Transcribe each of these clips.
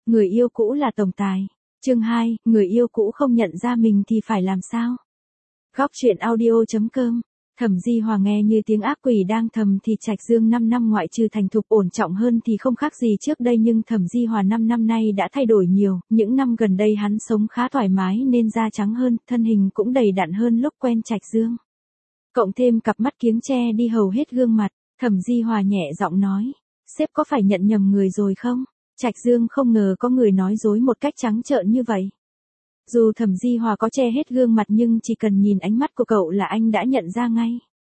người yêu cũ là tổng tài. Chương 2, người yêu cũ không nhận ra mình thì phải làm sao? Góc truyện audio.com. Thẩm Di Hòa nghe như tiếng ác quỷ đang thầm thì Trạch Dương 5 năm ngoại trừ thành thục ổn trọng hơn thì không khác gì trước đây, nhưng Thẩm Di Hòa 5 năm nay đã thay đổi nhiều, những năm gần đây hắn sống khá thoải mái nên da trắng hơn, thân hình cũng đầy đặn hơn lúc quen Trạch Dương. Cộng thêm cặp mắt kiếng che đi hầu hết gương mặt, Thẩm Di Hòa nhẹ giọng nói, sếp có phải nhận nhầm người rồi không? Trạch Dương không ngờ có người nói dối một cách trắng trợn như vậy. Dù Thẩm Di Hòa có che hết gương mặt nhưng chỉ cần nhìn ánh mắt của cậu là anh đã nhận ra ngay.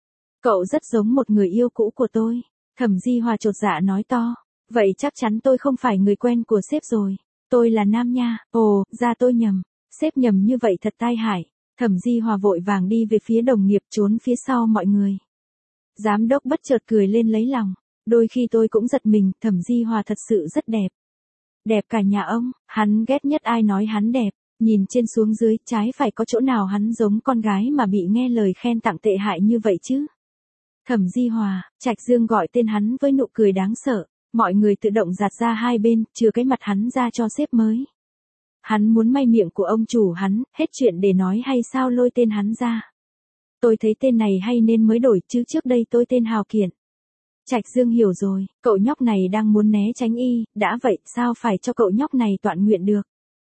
Cậu rất giống một người yêu cũ của tôi. Thẩm Di Hòa chột dạ nói to. Vậy chắc chắn tôi không phải người quen của sếp rồi. Tôi là nam nha. Ồ, ra tôi nhầm. Sếp nhầm như vậy thật tai hại. Thẩm Di Hòa vội vàng đi về phía đồng nghiệp trốn phía sau mọi người. Giám đốc bất chợt cười lên lấy lòng. Đôi khi tôi cũng giật mình, Thẩm Di Hòa thật sự rất đẹp. Đẹp cả nhà ông, hắn ghét nhất ai nói hắn đẹp. Nhìn trên xuống dưới, trái phải có chỗ nào hắn giống con gái mà bị nghe lời khen tặng tệ hại như vậy chứ? Thẩm Di Hòa, Trạch Dương gọi tên hắn với nụ cười đáng sợ, mọi người tự động giạt ra hai bên, chừa cái mặt hắn ra cho sếp mới. Hắn muốn may miệng của ông chủ hắn, hết chuyện để nói hay sao lôi tên hắn ra. Tôi thấy tên này hay nên mới đổi chứ trước đây tôi tên Hào Kiện. Trạch Dương hiểu rồi, cậu nhóc này đang muốn né tránh y, đã vậy sao phải cho cậu nhóc này toạn nguyện được.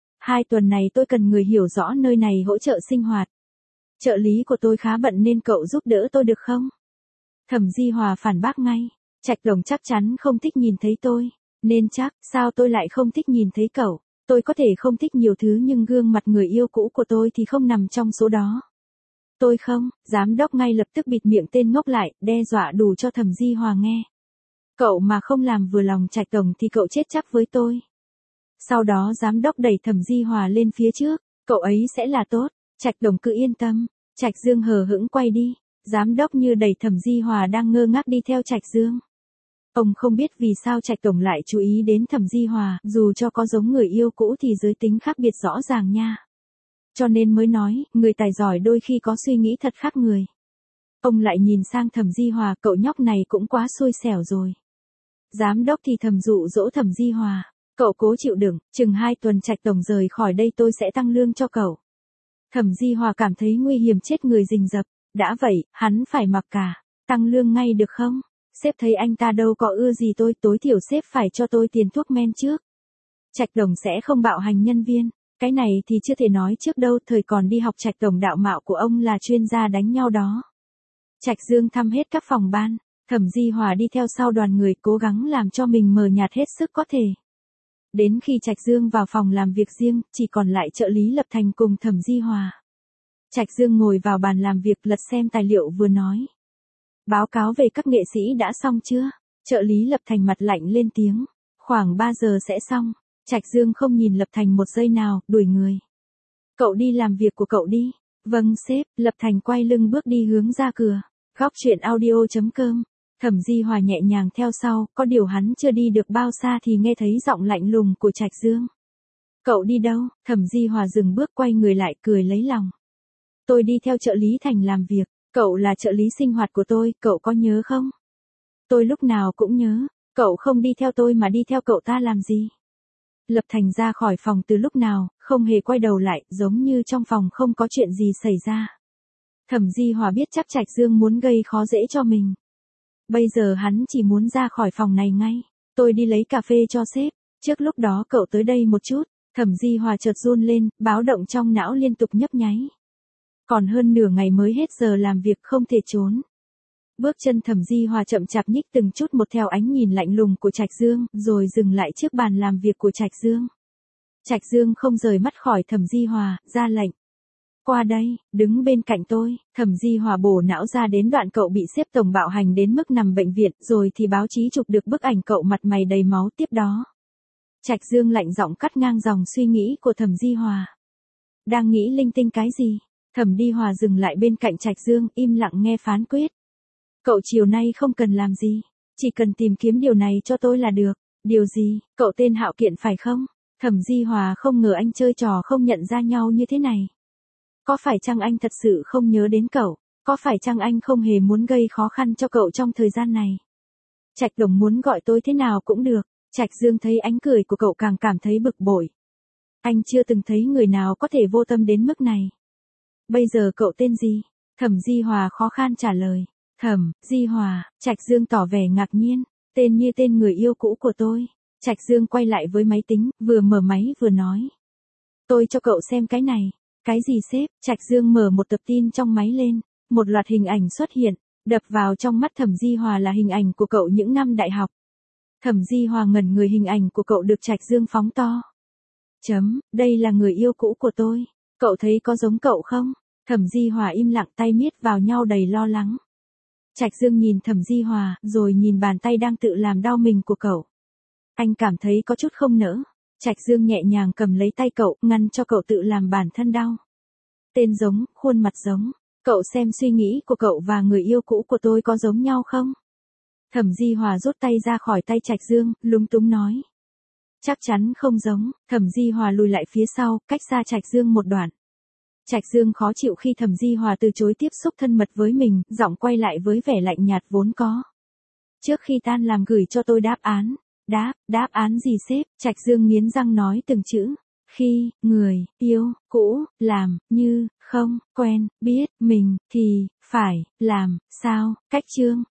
2 tuần này tôi cần người hiểu rõ nơi này hỗ trợ sinh hoạt. Trợ lý của tôi khá bận nên cậu giúp đỡ tôi được không? Thẩm Di Hòa phản bác ngay. Trạch Đồng chắc chắn không thích nhìn thấy tôi. Nên chắc, sao tôi lại không thích nhìn thấy cậu? Tôi có thể không thích nhiều thứ nhưng gương mặt người yêu cũ của tôi thì không nằm trong số đó. Tôi không, giám đốc ngay lập tức bịt miệng tên ngốc lại, đe dọa đủ cho Thẩm Di Hòa nghe. Cậu mà không làm vừa lòng Trạch Đồng thì cậu chết chắc với tôi. Sau đó giám đốc đẩy Thẩm Di Hòa lên phía trước, cậu ấy sẽ là tốt, Trạch Đồng cứ yên tâm. Trạch Dương hờ hững quay đi, giám đốc như đẩy Thẩm Di Hòa đang ngơ ngác đi theo Trạch Dương. Ông không biết vì sao Trạch Tổng lại chú ý đến Thẩm Di Hòa, dù cho có giống người yêu cũ thì giới tính khác biệt rõ ràng nha. Cho nên mới nói, người tài giỏi đôi khi có suy nghĩ thật khác người. Ông lại nhìn sang Thẩm Di Hòa, cậu nhóc này cũng quá xui xẻo rồi. Giám đốc thì thầm dụ dỗ Thẩm Di Hòa. Cậu cố chịu đựng, chừng 2 tuần Trạch Tổng rời khỏi đây tôi sẽ tăng lương cho cậu. Thẩm Di Hòa cảm thấy nguy hiểm chết người rình rập, đã vậy, hắn phải mặc cả, tăng lương ngay được không? Sếp thấy anh ta đâu có ưa gì tôi, tối thiểu sếp phải cho tôi tiền thuốc men trước. Trạch Tổng sẽ không bạo hành nhân viên, cái này thì chưa thể nói trước đâu, thời còn đi học Trạch Tổng đạo mạo của ông là chuyên gia đánh nhau đó. Trạch Dương thăm hết các phòng ban, Thẩm Di Hòa đi theo sau đoàn người cố gắng làm cho mình mờ nhạt hết sức có thể. Đến khi Trạch Dương vào phòng làm việc riêng, chỉ còn lại trợ lý Lập Thành cùng Thẩm Di Hòa. Trạch Dương ngồi vào bàn làm việc lật xem tài liệu vừa nói. Báo cáo về các nghệ sĩ đã xong chưa? Trợ lý Lập Thành mặt lạnh lên tiếng. Khoảng 3 giờ sẽ xong. Trạch Dương không nhìn Lập Thành một giây nào, đuổi người. Cậu đi làm việc của cậu đi. Vâng sếp, Lập Thành quay lưng bước đi hướng ra cửa. Góc truyện audio.com. Thẩm Di Hòa nhẹ nhàng theo sau, có điều hắn chưa đi được bao xa thì nghe thấy giọng lạnh lùng của Trạch Dương. Cậu đi đâu? Thẩm Di Hòa dừng bước quay người lại cười lấy lòng. Tôi đi theo trợ lý Thành làm việc, cậu là trợ lý sinh hoạt của tôi, cậu có nhớ không? Tôi lúc nào cũng nhớ, cậu không đi theo tôi mà đi theo cậu ta làm gì? Lập Thành ra khỏi phòng từ lúc nào, không hề quay đầu lại, giống như trong phòng không có chuyện gì xảy ra. Thẩm Di Hòa biết chắc Trạch Dương muốn gây khó dễ cho mình. Bây giờ hắn chỉ muốn ra khỏi phòng này ngay. Tôi đi lấy cà phê cho sếp. Trước lúc đó cậu tới đây một chút. Thẩm Di Hòa chợt run lên, báo động trong não liên tục nhấp nháy. Còn hơn nửa ngày mới hết giờ làm việc không thể trốn. Bước chân Thẩm Di Hòa chậm chạp nhích từng chút một theo ánh nhìn lạnh lùng của Trạch Dương, rồi dừng lại trước bàn làm việc của Trạch Dương. Trạch Dương không rời mắt khỏi Thẩm Di Hòa, ra lệnh. Qua đây, đứng bên cạnh tôi. Thẩm Di Hòa bổ não ra đến đoạn cậu bị sếp tổng bạo hành đến mức nằm bệnh viện, rồi thì báo chí chụp được bức ảnh cậu mặt mày đầy máu tiếp đó. Trạch Dương lạnh giọng cắt ngang dòng suy nghĩ của Thẩm Di Hòa. Đang nghĩ linh tinh cái gì? Thẩm Di Hòa dừng lại bên cạnh Trạch Dương, im lặng nghe phán quyết. Cậu chiều nay không cần làm gì, chỉ cần tìm kiếm điều này cho tôi là được. Điều gì? Cậu tên Hạo Kiện phải không? Thẩm Di Hòa không ngờ anh chơi trò không nhận ra nhau như thế này. Có phải chăng anh thật sự không nhớ đến cậu? Có phải chăng anh không hề muốn gây khó khăn cho cậu trong thời gian này? Trạch Đồng muốn gọi tôi thế nào cũng được. Trạch Dương thấy ánh cười của cậu càng cảm thấy bực bội. Anh chưa từng thấy người nào có thể vô tâm đến mức này. Bây giờ cậu tên gì? Thẩm Di Hòa khó khăn trả lời. Thẩm Di Hòa. Trạch Dương tỏ vẻ ngạc nhiên. Tên như tên người yêu cũ của tôi. Trạch Dương quay lại với máy tính, vừa mở máy vừa nói. Tôi cho cậu xem cái này. Cái gì sếp? Trạch Dương mở một tập tin trong máy lên. Một loạt hình ảnh xuất hiện. Đập vào trong mắt Thẩm Di Hòa là hình ảnh của cậu những năm đại học. Thẩm Di Hòa ngẩn người, hình ảnh của cậu được Trạch Dương phóng to. Đây là người yêu cũ của tôi. Cậu thấy có giống cậu không? Thẩm Di Hòa im lặng, tay miết vào nhau đầy lo lắng. Trạch Dương nhìn Thẩm Di Hòa, rồi nhìn bàn tay đang tự làm đau mình của cậu. Anh cảm thấy có chút không nỡ. Trạch Dương nhẹ nhàng cầm lấy tay cậu, ngăn cho cậu tự làm bản thân đau. Tên giống, khuôn mặt giống. Cậu xem suy nghĩ của cậu và người yêu cũ của tôi có giống nhau không? Thẩm Di Hòa rút tay ra khỏi tay Trạch Dương, lúng túng nói. Chắc chắn không giống. Thẩm Di Hòa lùi lại phía sau, cách xa Trạch Dương một đoạn. Trạch Dương khó chịu khi Thẩm Di Hòa từ chối tiếp xúc thân mật với mình, giọng quay lại với vẻ lạnh nhạt vốn có. Trước khi tan làm gửi cho tôi đáp án. Đáp án gì sếp? Trạch Dương nghiến răng nói từng chữ. Khi, người, yêu, cũ, làm, như, không, quen, biết, mình, thì, phải, làm, sao, cách chương.